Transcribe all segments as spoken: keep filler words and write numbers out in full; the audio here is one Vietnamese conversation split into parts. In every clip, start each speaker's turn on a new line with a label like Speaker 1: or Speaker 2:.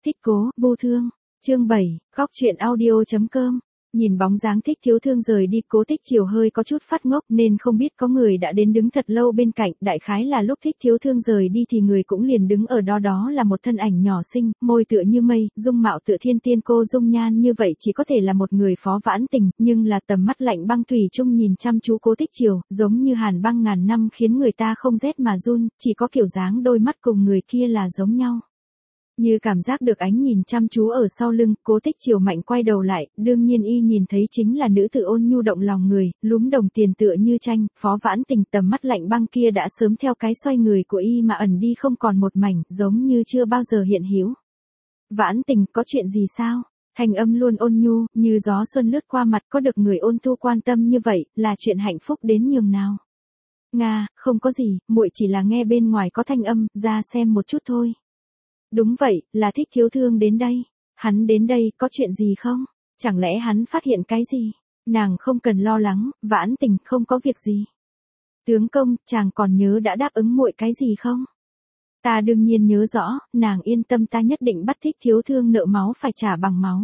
Speaker 1: Thích cố, vô thương. Chương bảy, khóc chuyện audio.com. Nhìn bóng dáng Thích Thiếu Thương rời đi, Cố Tích Chiều hơi có chút phát ngốc nên không biết có người đã đến đứng thật lâu bên cạnh, đại khái là lúc Thích Thiếu Thương rời đi thì người cũng liền đứng ở đó, đó là một thân ảnh nhỏ xinh, môi tựa như mây, dung mạo tựa thiên tiên, cô dung nhan như vậy chỉ có thể là một người Phó Vãn Tình, nhưng là tầm mắt lạnh băng thủy chung nhìn chăm chú Cố Tích Chiều, giống như hàn băng ngàn năm khiến người ta không rét mà run, chỉ có kiểu dáng đôi mắt cùng người kia là giống nhau. Như cảm giác được ánh nhìn chăm chú ở sau lưng, Cố Tích Chiều mạnh quay đầu lại, đương nhiên y nhìn thấy chính là nữ tử ôn nhu động lòng người, lúm đồng tiền tựa như tranh, Phó Vãn Tình. Tầm mắt lạnh băng kia đã sớm theo cái xoay người của y mà ẩn đi không còn một mảnh, giống như chưa bao giờ hiện hữu. Vãn Tình, có chuyện gì sao? Thanh âm luôn ôn nhu, như gió xuân lướt qua mặt, có được người ôn thu quan tâm như vậy, là chuyện hạnh phúc đến nhường nào. Nga, không có gì, muội chỉ là nghe bên ngoài có thanh âm, ra xem một chút thôi. Đúng vậy, là Thích Thiếu Thương đến đây. Hắn đến đây có chuyện gì không? Chẳng lẽ hắn phát hiện cái gì? Nàng không cần lo lắng, Vãn Tình, không có việc gì. Tướng công, chàng còn nhớ đã đáp ứng muội cái gì không? Ta đương nhiên nhớ rõ, nàng yên tâm, ta nhất định bắt Thích Thiếu Thương nợ máu phải trả bằng máu.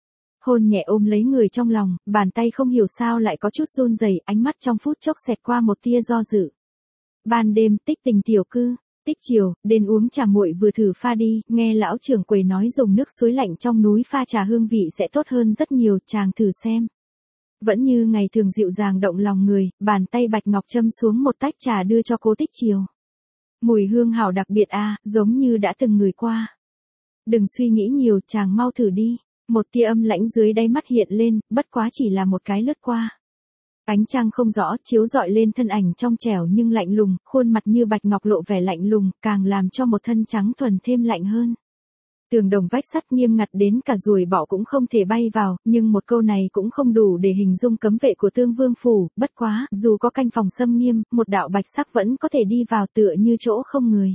Speaker 1: Hôn nhẹ ôm lấy người trong lòng, bàn tay không hiểu sao lại có chút run rẩy, ánh mắt trong phút chốc xẹt qua một tia do dự. Ban đêm, Tích Tình tiểu cư. Tích Chiều, đến uống trà, muội vừa thử pha đi, nghe lão trưởng quầy nói dùng nước suối lạnh trong núi pha trà hương vị sẽ tốt hơn rất nhiều, chàng thử xem. Vẫn như ngày thường dịu dàng động lòng người, bàn tay bạch ngọc châm xuống một tách trà đưa cho Cố Tích Chiều. Mùi hương hảo đặc biệt a, à, giống như đã từng ngửi qua. Đừng suy nghĩ nhiều, chàng mau thử đi. Một tia âm lãnh dưới đáy mắt hiện lên, bất quá chỉ là một cái lướt qua. Ánh trăng không rõ chiếu rọi lên thân ảnh trong trẻo nhưng lạnh lùng, khuôn mặt như bạch ngọc lộ vẻ lạnh lùng, càng làm cho một thân trắng thuần thêm lạnh hơn. Tường đồng vách sắt nghiêm ngặt đến cả ruồi bọ cũng không thể bay vào, nhưng một câu này cũng không đủ để hình dung cấm vệ của Tương Vương phủ, bất quá, dù có canh phòng xâm nghiêm, một đạo bạch sắc vẫn có thể đi vào tựa như chỗ không người.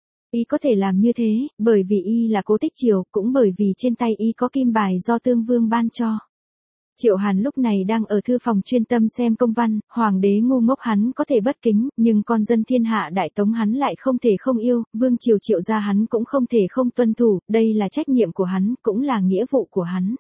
Speaker 1: Y có thể làm như thế, bởi vì y là Cố Tích Chiều, cũng bởi vì trên tay y có kim bài do Tương Vương ban cho. Triệu Hàn lúc này đang ở thư phòng chuyên tâm xem công văn, hoàng đế ngu ngốc hắn có thể bất kính, nhưng con dân thiên hạ đại tống hắn lại không thể không yêu, vương triều Triệu gia hắn cũng không thể không tuân thủ, đây là trách nhiệm của hắn, cũng là nghĩa vụ của hắn.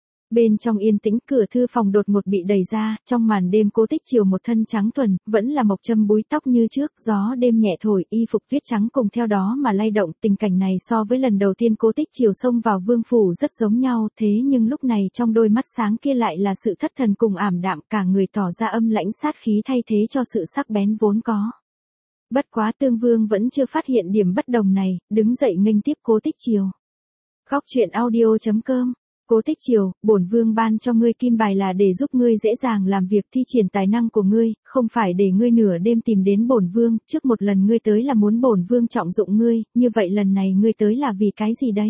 Speaker 1: Bên trong yên tĩnh, cửa thư phòng đột ngột bị đẩy ra, trong màn đêm Cố Tích Chiều một thân trắng thuần, vẫn là mộc châm búi tóc như trước, gió đêm nhẹ thổi, y phục tuyết trắng cùng theo đó mà lay động, tình cảnh này so với lần đầu tiên Cố Tích Chiều xông vào vương phủ rất giống nhau, thế nhưng lúc này trong đôi mắt sáng kia lại là sự thất thần cùng ảm đạm, cả người tỏ ra âm lãnh sát khí thay thế cho sự sắc bén vốn có. Bất quá Tương Vương vẫn chưa phát hiện điểm bất đồng này, đứng dậy nghênh tiếp Cố Tích Chiều. Khóc chuyện audio.com. Cố Tích Chiều, bổn vương ban cho ngươi kim bài là để giúp ngươi dễ dàng làm việc, thi triển tài năng của ngươi, không phải để ngươi nửa đêm tìm đến bổn vương, trước một lần ngươi tới là muốn bổn vương trọng dụng ngươi, như vậy lần này ngươi tới là vì cái gì đây?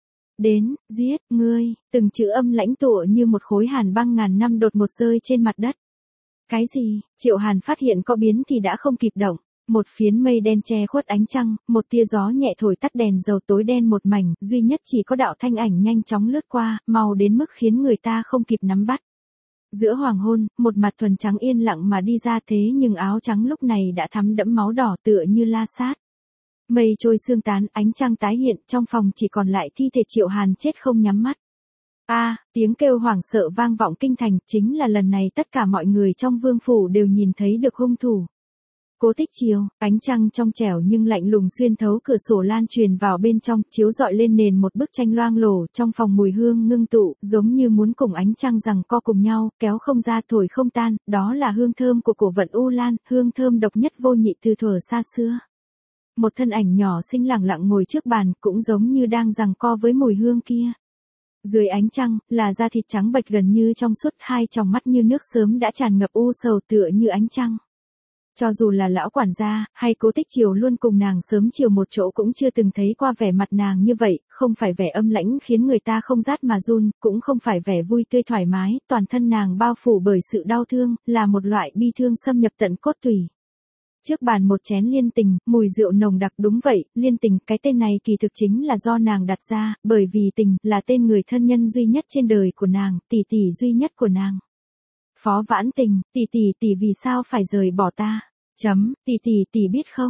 Speaker 1: Đến, giết, ngươi, từng chữ âm lãnh tựa như một khối hàn băng ngàn năm đột ngột rơi trên mặt đất. Cái gì? Triệu Hàn phát hiện có biến thì đã không kịp động. Một phiến mây đen che khuất ánh trăng, một tia gió nhẹ thổi tắt đèn dầu, tối đen một mảnh, duy nhất chỉ có đạo thanh ảnh nhanh chóng lướt qua, mau đến mức khiến người ta không kịp nắm bắt. Giữa hoàng hôn, một mặt thuần trắng yên lặng mà đi ra, thế nhưng áo trắng lúc này đã thắm đẫm máu đỏ tựa như la sát. Mây trôi sương tán, ánh trăng tái hiện, trong phòng chỉ còn lại thi thể Triệu Hàn chết không nhắm mắt. A, à, tiếng kêu hoảng sợ vang vọng kinh thành, chính là lần này tất cả mọi người trong vương phủ đều nhìn thấy được hung thủ. Cố Tích Chiều, ánh trăng trong trẻo nhưng lạnh lùng xuyên thấu cửa sổ lan truyền vào bên trong, chiếu rọi lên nền một bức tranh loang lổ, trong phòng mùi hương ngưng tụ, giống như muốn cùng ánh trăng giằng co cùng nhau, kéo không ra thổi không tan, đó là hương thơm của cổ vận U Lan, hương thơm độc nhất vô nhị từ thuở xa xưa. Một thân ảnh nhỏ xinh lẳng lặng ngồi trước bàn, cũng giống như đang giằng co với mùi hương kia. Dưới ánh trăng, là da thịt trắng bệch gần như trong suốt, hai tròng mắt như nước sớm đã tràn ngập u sầu tựa như ánh trăng. Cho dù là lão quản gia, hay Cố Tích Chiều luôn cùng nàng sớm chiều một chỗ cũng chưa từng thấy qua vẻ mặt nàng như vậy, không phải vẻ âm lãnh khiến người ta không rát mà run, cũng không phải vẻ vui tươi thoải mái, toàn thân nàng bao phủ bởi sự đau thương, là một loại bi thương xâm nhập tận cốt tủy. Trước bàn một chén liên tình, mùi rượu nồng đặc, đúng vậy, liên tình, cái tên này kỳ thực chính là do nàng đặt ra, bởi vì tình, là tên người thân nhân duy nhất trên đời của nàng, tỷ tỷ duy nhất của nàng. Phó Vãn Tình, tỷ tỷ tỷ vì sao phải rời bỏ ta? Chấm, tỷ tỷ tỷ biết không?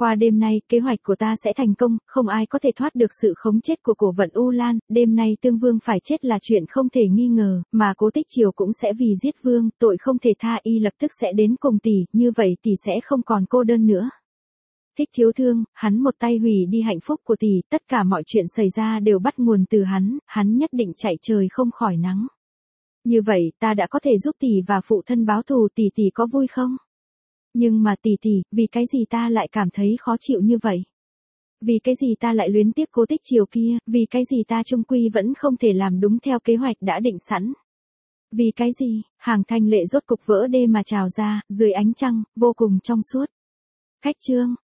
Speaker 1: Qua đêm nay, kế hoạch của ta sẽ thành công, không ai có thể thoát được sự khống chết của cổ vận U Lan, đêm nay Tương Vương phải chết là chuyện không thể nghi ngờ, mà Cố Tích Triều cũng sẽ vì giết Vương, tội không thể tha, y lập tức sẽ đến cùng tỷ, như vậy tỷ sẽ không còn cô đơn nữa. Thích Thiếu Thương, hắn một tay hủy đi hạnh phúc của tỷ, tất cả mọi chuyện xảy ra đều bắt nguồn từ hắn, hắn nhất định chạy trời không khỏi nắng. Như vậy, ta đã có thể giúp tỷ và phụ thân báo thù, tỷ tỷ có vui không? Nhưng mà tỷ tỷ, vì cái gì ta lại cảm thấy khó chịu như vậy? Vì cái gì ta lại luyến tiếc Cố Tích Triều kia, vì cái gì ta chung quy vẫn không thể làm đúng theo kế hoạch đã định sẵn? Vì cái gì? Hàng thanh lệ rốt cục vỡ đê mà trào ra, dưới ánh trăng, vô cùng trong suốt. Khách chương